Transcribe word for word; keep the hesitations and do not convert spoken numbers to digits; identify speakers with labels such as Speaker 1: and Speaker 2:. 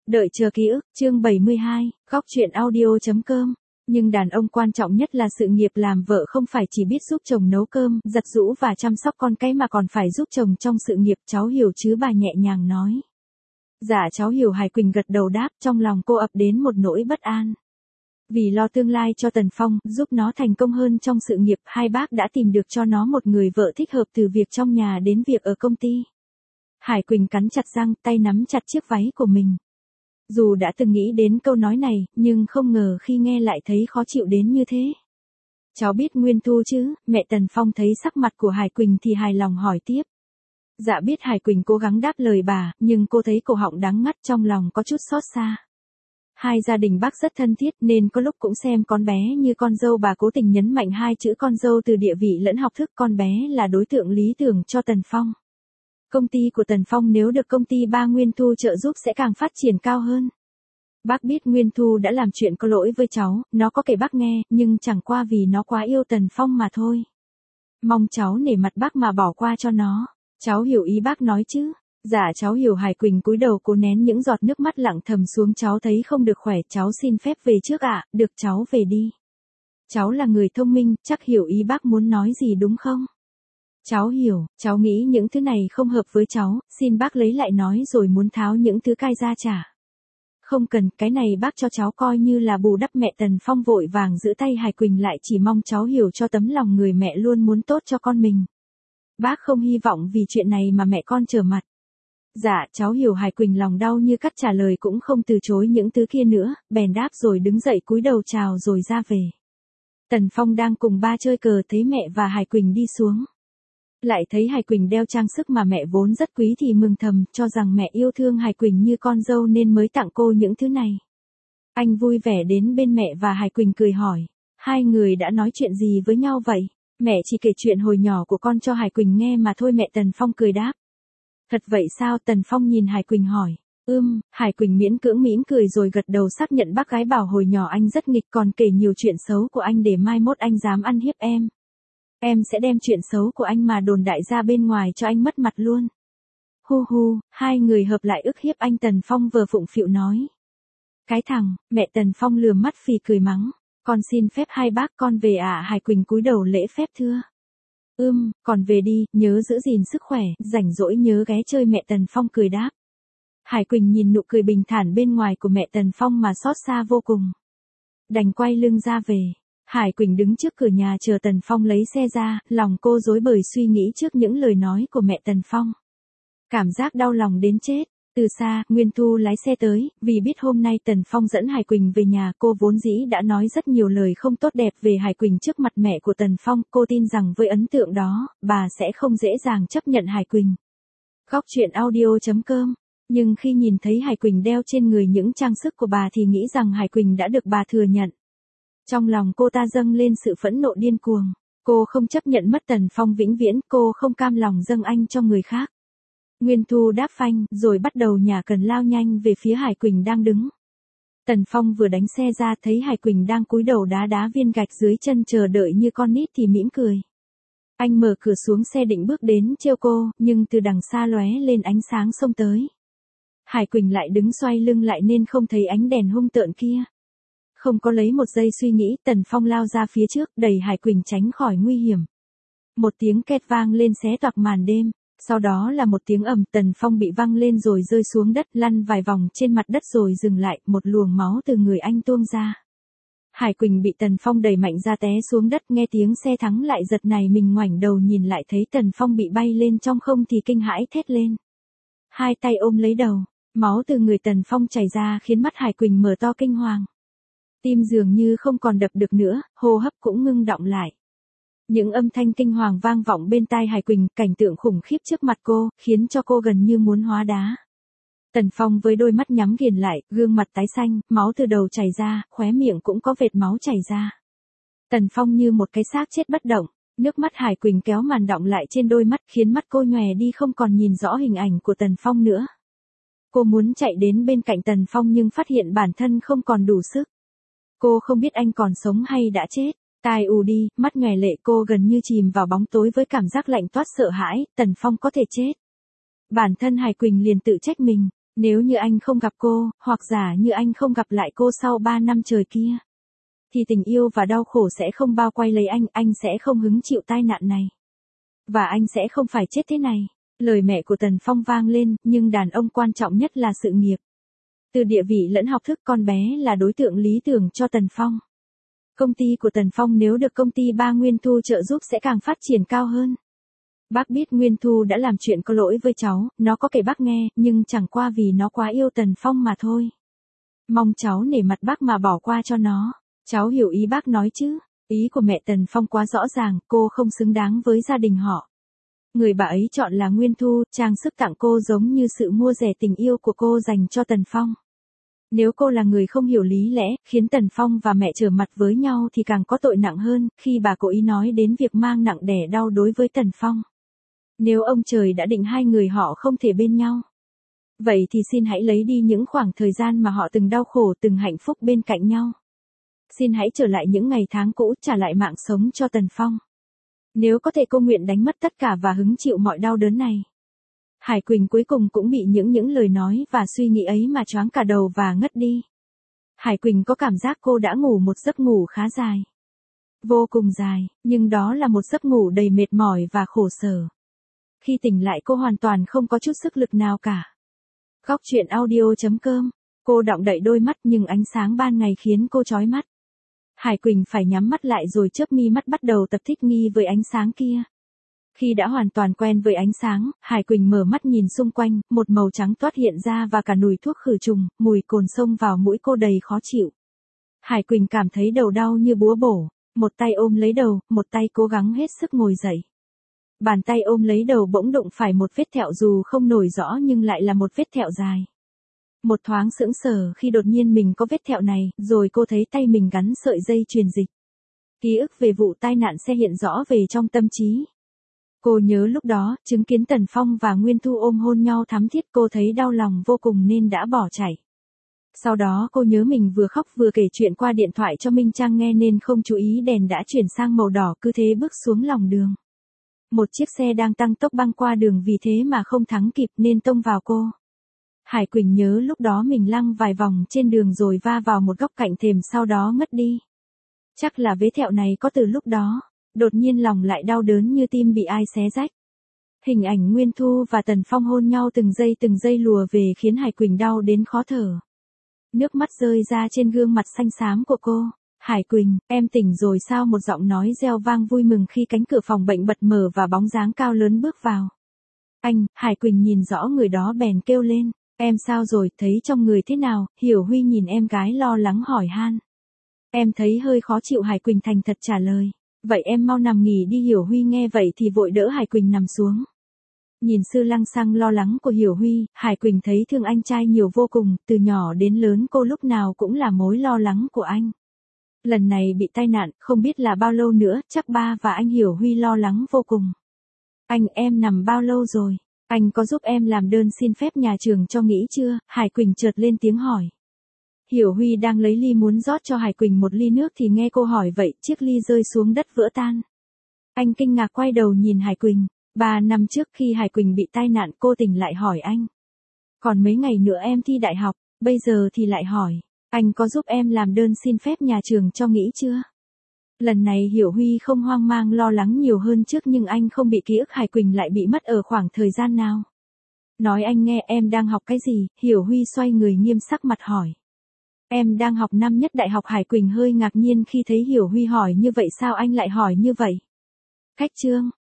Speaker 1: Đợi chờ ký ức, chương bảy mươi hai, góc truyện audio.com. Nhưng đàn ông quan trọng nhất là sự nghiệp, làm vợ không phải chỉ biết giúp chồng nấu cơm, giặt giũ và chăm sóc con cái mà còn phải giúp chồng trong sự nghiệp, cháu hiểu chứ, bà nhẹ nhàng nói. Dạ cháu hiểu, Hải Quỳnh gật đầu đáp, trong lòng cô ập đến một nỗi bất an. Vì lo tương lai cho Tần Phong, giúp nó thành công hơn trong sự nghiệp, hai bác đã tìm được cho nó một người vợ thích hợp từ việc trong nhà đến việc ở công ty. Hải Quỳnh cắn chặt răng, tay nắm chặt chiếc váy của mình. Dù đã từng nghĩ đến câu nói này, nhưng không ngờ khi nghe lại thấy khó chịu đến như thế. Cháu biết Nguyên Thu chứ? Mẹ Tần Phong thấy sắc mặt của Hải Quỳnh thì hài lòng hỏi tiếp. Dạ biết, Hải Quỳnh cố gắng đáp lời bà, nhưng cô thấy cổ họng đắng ngắt, trong lòng có chút xót xa. Hai gia đình bác rất thân thiết nên có lúc cũng xem con bé như con dâu, bà cố tình nhấn mạnh hai chữ con dâu từ địa vị lẫn học thức, con bé là đối tượng lý tưởng cho Tần Phong. Công ty của Tần Phong nếu được công ty ba Nguyên Thu trợ giúp sẽ càng phát triển cao hơn. Bác biết Nguyên Thu đã làm chuyện có lỗi với cháu, nó có kể bác nghe, nhưng chẳng qua vì nó quá yêu Tần Phong mà thôi. Mong cháu nể mặt bác mà bỏ qua cho nó. Cháu hiểu ý bác nói chứ? Dạ cháu hiểu. Hải Quỳnh cúi đầu cố nén những giọt nước mắt lặng thầm xuống. Cháu thấy không được khỏe, cháu xin phép về trước ạ. Được, cháu về đi. Cháu là người thông minh, chắc hiểu ý bác muốn nói gì đúng không? Cháu hiểu, cháu nghĩ những thứ này không hợp với cháu, xin bác lấy lại nói rồi muốn tháo những thứ cai ra trả. Không cần, cái này bác cho cháu coi như là bù đắp. Mẹ Tần Phong vội vàng giữ tay Hải Quỳnh lại, chỉ mong cháu hiểu cho tấm lòng người mẹ luôn muốn tốt cho con mình. Bác không hy vọng vì chuyện này mà mẹ con trở mặt. Dạ cháu hiểu. Hải Quỳnh lòng đau như cắt, trả lời cũng không từ chối những thứ kia nữa, bèn đáp rồi đứng dậy cúi đầu chào rồi ra về. Tần Phong đang cùng ba chơi cờ thấy mẹ và Hải Quỳnh đi xuống. Lại thấy Hải Quỳnh đeo trang sức mà mẹ vốn rất quý thì mừng thầm, cho rằng mẹ yêu thương Hải Quỳnh như con dâu nên mới tặng cô những thứ này. Anh vui vẻ đến bên mẹ và Hải Quỳnh cười hỏi, hai người đã nói chuyện gì với nhau vậy? Mẹ chỉ kể chuyện hồi nhỏ của con cho Hải Quỳnh nghe mà thôi. Mẹ Tần Phong cười đáp. Thật vậy sao? Tần Phong nhìn Hải Quỳnh hỏi. Ưm, Hải Quỳnh miễn cưỡng mỉm cười rồi gật đầu xác nhận. Bác gái bảo hồi nhỏ anh rất nghịch, còn kể nhiều chuyện xấu của anh để mai mốt anh dám ăn hiếp em. Em sẽ đem chuyện xấu của anh mà đồn đại ra bên ngoài cho anh mất mặt luôn. Hu hu, hai người hợp lại ức hiếp anh. Tần Phong vờ phụng phịu nói. Cái thằng, mẹ Tần Phong lườm mắt phì cười mắng. Con xin phép hai bác, con về ạ. À? Hải Quỳnh cúi đầu lễ phép thưa. Ưm, còn về đi, nhớ giữ gìn sức khỏe, rảnh rỗi nhớ ghé chơi. Mẹ Tần Phong cười đáp. Hải Quỳnh nhìn nụ cười bình thản bên ngoài của mẹ Tần Phong mà xót xa vô cùng. Đành quay lưng ra về. Hải Quỳnh đứng trước cửa nhà chờ Tần Phong lấy xe ra, lòng cô rối bời suy nghĩ trước những lời nói của mẹ Tần Phong. Cảm giác đau lòng đến chết. Từ xa, Nguyên Thu lái xe tới, vì biết hôm nay Tần Phong dẫn Hải Quỳnh về nhà, cô vốn dĩ đã nói rất nhiều lời không tốt đẹp về Hải Quỳnh trước mặt mẹ của Tần Phong, cô tin rằng với ấn tượng đó, bà sẽ không dễ dàng chấp nhận Hải Quỳnh. Góc truyện audio.com. Nhưng khi nhìn thấy Hải Quỳnh đeo trên người những trang sức của bà thì nghĩ rằng Hải Quỳnh đã được bà thừa nhận. Trong lòng cô ta dâng lên sự phẫn nộ điên cuồng. Cô không chấp nhận mất Tần Phong vĩnh viễn, cô không cam lòng dâng anh cho người khác. Nguyên Thu đáp phanh, rồi bắt đầu nhả cần lao nhanh về phía Hải Quỳnh đang đứng. Tần Phong vừa đánh xe ra thấy Hải Quỳnh đang cúi đầu đá đá viên gạch dưới chân chờ đợi như con nít thì mỉm cười. Anh mở cửa xuống xe định bước đến trêu cô, nhưng từ đằng xa lóe lên ánh sáng xông tới. Hải Quỳnh lại đứng xoay lưng lại nên không thấy ánh đèn hung tợn kia. Không có lấy một giây suy nghĩ, Tần Phong lao ra phía trước, đẩy Hải Quỳnh tránh khỏi nguy hiểm. Một tiếng két vang lên xé toạc màn đêm, sau đó là một tiếng ầm, Tần Phong bị văng lên rồi rơi xuống đất, lăn vài vòng trên mặt đất rồi dừng lại, một luồng máu từ người anh tuôn ra. Hải Quỳnh bị Tần Phong đẩy mạnh ra té xuống đất, nghe tiếng xe thắng lại giật này mình ngoảnh đầu nhìn lại thấy Tần Phong bị bay lên trong không thì kinh hãi thét lên. Hai tay ôm lấy đầu, máu từ người Tần Phong chảy ra khiến mắt Hải Quỳnh mở to kinh hoàng. Tim dường như không còn đập được nữa, hô hấp cũng ngưng đọng lại. Những âm thanh kinh hoàng vang vọng bên tai Hải Quỳnh, cảnh tượng khủng khiếp trước mặt cô, khiến cho cô gần như muốn hóa đá. Tần Phong với đôi mắt nhắm nghiền lại, gương mặt tái xanh, máu từ đầu chảy ra, khóe miệng cũng có vệt máu chảy ra. Tần Phong như một cái xác chết bất động, nước mắt Hải Quỳnh kéo màn đọng lại trên đôi mắt khiến mắt cô nhòe đi không còn nhìn rõ hình ảnh của Tần Phong nữa. Cô muốn chạy đến bên cạnh Tần Phong nhưng phát hiện bản thân không còn đủ sức. Cô không biết anh còn sống hay đã chết. Tai ù đi, mắt nhòe lệ, cô gần như chìm vào bóng tối với cảm giác lạnh toát sợ hãi, Tần Phong có thể chết. Bản thân Hải Quỳnh liền tự trách mình, Nếu như anh không gặp cô, hoặc giả như anh không gặp lại cô sau ba năm trời kia, thì tình yêu và đau khổ sẽ không bao quay lấy anh, anh sẽ không hứng chịu tai nạn này. Và anh sẽ không phải chết thế này. Lời mẹ của Tần Phong vang lên, nhưng đàn ông quan trọng nhất là sự nghiệp. Từ địa vị lẫn học thức, con bé là đối tượng lý tưởng cho Tần Phong. Công ty của Tần Phong nếu được công ty ba Nguyên Thu trợ giúp sẽ càng phát triển cao hơn. Bác biết Nguyên Thu đã làm chuyện có lỗi với cháu, nó có kể bác nghe, nhưng chẳng qua vì nó quá yêu Tần Phong mà thôi. Mong cháu nể mặt bác mà bỏ qua cho nó. Cháu hiểu ý bác nói chứ. Ý của mẹ Tần Phong quá rõ ràng, cô không xứng đáng với gia đình họ. Người bà ấy chọn là Nguyên Thu, trang sức tặng cô giống như sự mua rẻ tình yêu của cô dành cho Tần Phong. Nếu cô là người không hiểu lý lẽ, khiến Tần Phong và mẹ trở mặt với nhau thì càng có tội nặng hơn, khi bà cố ý nói đến việc mang nặng đẻ đau đối với Tần Phong. Nếu ông trời đã định hai người họ không thể bên nhau, vậy thì xin hãy lấy đi những khoảng thời gian mà họ từng đau khổ, từng hạnh phúc bên cạnh nhau. Xin hãy trở lại những ngày tháng cũ, trả lại mạng sống cho Tần Phong. Nếu có thể cô nguyện đánh mất tất cả và hứng chịu mọi đau đớn này. Hải Quỳnh cuối cùng cũng bị những những lời nói và suy nghĩ ấy mà choáng cả đầu và ngất đi. Hải Quỳnh có cảm giác cô đã ngủ một giấc ngủ khá dài. Vô cùng dài, nhưng đó là một giấc ngủ đầy mệt mỏi và khổ sở. Khi tỉnh lại cô hoàn toàn không có chút sức lực nào cả. Góc truyện audio chấm com. Cô đọng đậy đôi mắt nhưng ánh sáng ban ngày khiến cô chói mắt. Hải Quỳnh phải nhắm mắt lại rồi chớp mi mắt bắt đầu tập thích nghi với ánh sáng kia. Khi đã hoàn toàn quen với ánh sáng, Hải Quỳnh mở mắt nhìn xung quanh, một màu trắng toát hiện ra và cả mùi thuốc khử trùng, mùi cồn xông vào mũi cô đầy khó chịu. Hải Quỳnh cảm thấy đầu đau như búa bổ, một tay ôm lấy đầu, một tay cố gắng hết sức ngồi dậy. Bàn tay ôm lấy đầu bỗng đụng phải một vết thẹo dù không nổi rõ nhưng lại là một vết thẹo dài. Một thoáng sững sờ khi đột nhiên mình có vết thẹo này, rồi cô thấy tay mình gắn sợi dây truyền dịch. Ký ức về vụ tai nạn xe hiện rõ về trong tâm trí. Cô nhớ lúc đó, chứng kiến Tần Phong và Nguyên Thu ôm hôn nhau thắm thiết, cô thấy đau lòng vô cùng nên đã bỏ chạy. Sau đó cô nhớ mình vừa khóc vừa kể chuyện qua điện thoại cho Minh Trang nghe nên không chú ý đèn đã chuyển sang màu đỏ, cứ thế bước xuống lòng đường. Một chiếc xe đang tăng tốc băng qua đường vì thế mà không thắng kịp nên tông vào cô. Hải Quỳnh nhớ lúc đó mình lăng vài vòng trên đường rồi va vào một góc cạnh thềm sau đó ngất đi. Chắc là vết thẹo này có từ lúc đó. Đột nhiên lòng lại đau đớn như tim bị ai xé rách. Hình ảnh Nguyên Thu và Tần Phong hôn nhau từng giây từng giây lùa về khiến Hải Quỳnh đau đến khó thở. Nước mắt rơi ra trên gương mặt xanh xám của cô. Hải Quỳnh, em tỉnh rồi sao? Một giọng nói reo vang vui mừng khi cánh cửa phòng bệnh bật mở và bóng dáng cao lớn bước vào. Anh, Hải Quỳnh nhìn rõ người đó bèn kêu lên. Em sao rồi, thấy trong người thế nào? Hiểu Huy nhìn em gái lo lắng hỏi han. Em thấy hơi khó chịu, Hải Quỳnh thành thật trả lời. Vậy em mau nằm nghỉ đi. Hiểu Huy nghe vậy thì vội đỡ Hải Quỳnh nằm xuống. Nhìn sự lăng xăng lo lắng của Hiểu Huy, Hải Quỳnh thấy thương anh trai nhiều vô cùng, từ nhỏ đến lớn cô lúc nào cũng là mối lo lắng của anh. Lần này bị tai nạn, không biết là bao lâu nữa, chắc ba và anh Hiểu Huy lo lắng vô cùng. Anh, em nằm bao lâu rồi? Anh có giúp em làm đơn xin phép nhà trường cho nghỉ chưa? Hải Quỳnh chợt lên tiếng hỏi. Hiểu Huy đang lấy ly muốn rót cho Hải Quỳnh một ly nước thì nghe cô hỏi vậy, chiếc ly rơi xuống đất vỡ tan. Anh kinh ngạc quay đầu nhìn Hải Quỳnh. Ba năm trước khi Hải Quỳnh bị tai nạn cô tỉnh lại hỏi anh. Còn mấy ngày nữa em thi đại học, bây giờ thì lại hỏi. Anh có giúp em làm đơn xin phép nhà trường cho nghỉ chưa? Lần này Hiểu Huy không hoang mang lo lắng nhiều hơn trước nhưng anh không bị ký ức Hải Quỳnh lại bị mất ở khoảng thời gian nào. Nói anh nghe, em đang học cái gì? Hiểu Huy xoay người nghiêm sắc mặt hỏi. Em đang học năm nhất đại học. Hải Quỳnh hơi ngạc nhiên khi thấy Hiểu Huy hỏi như vậy, sao anh lại hỏi như vậy? Cách chương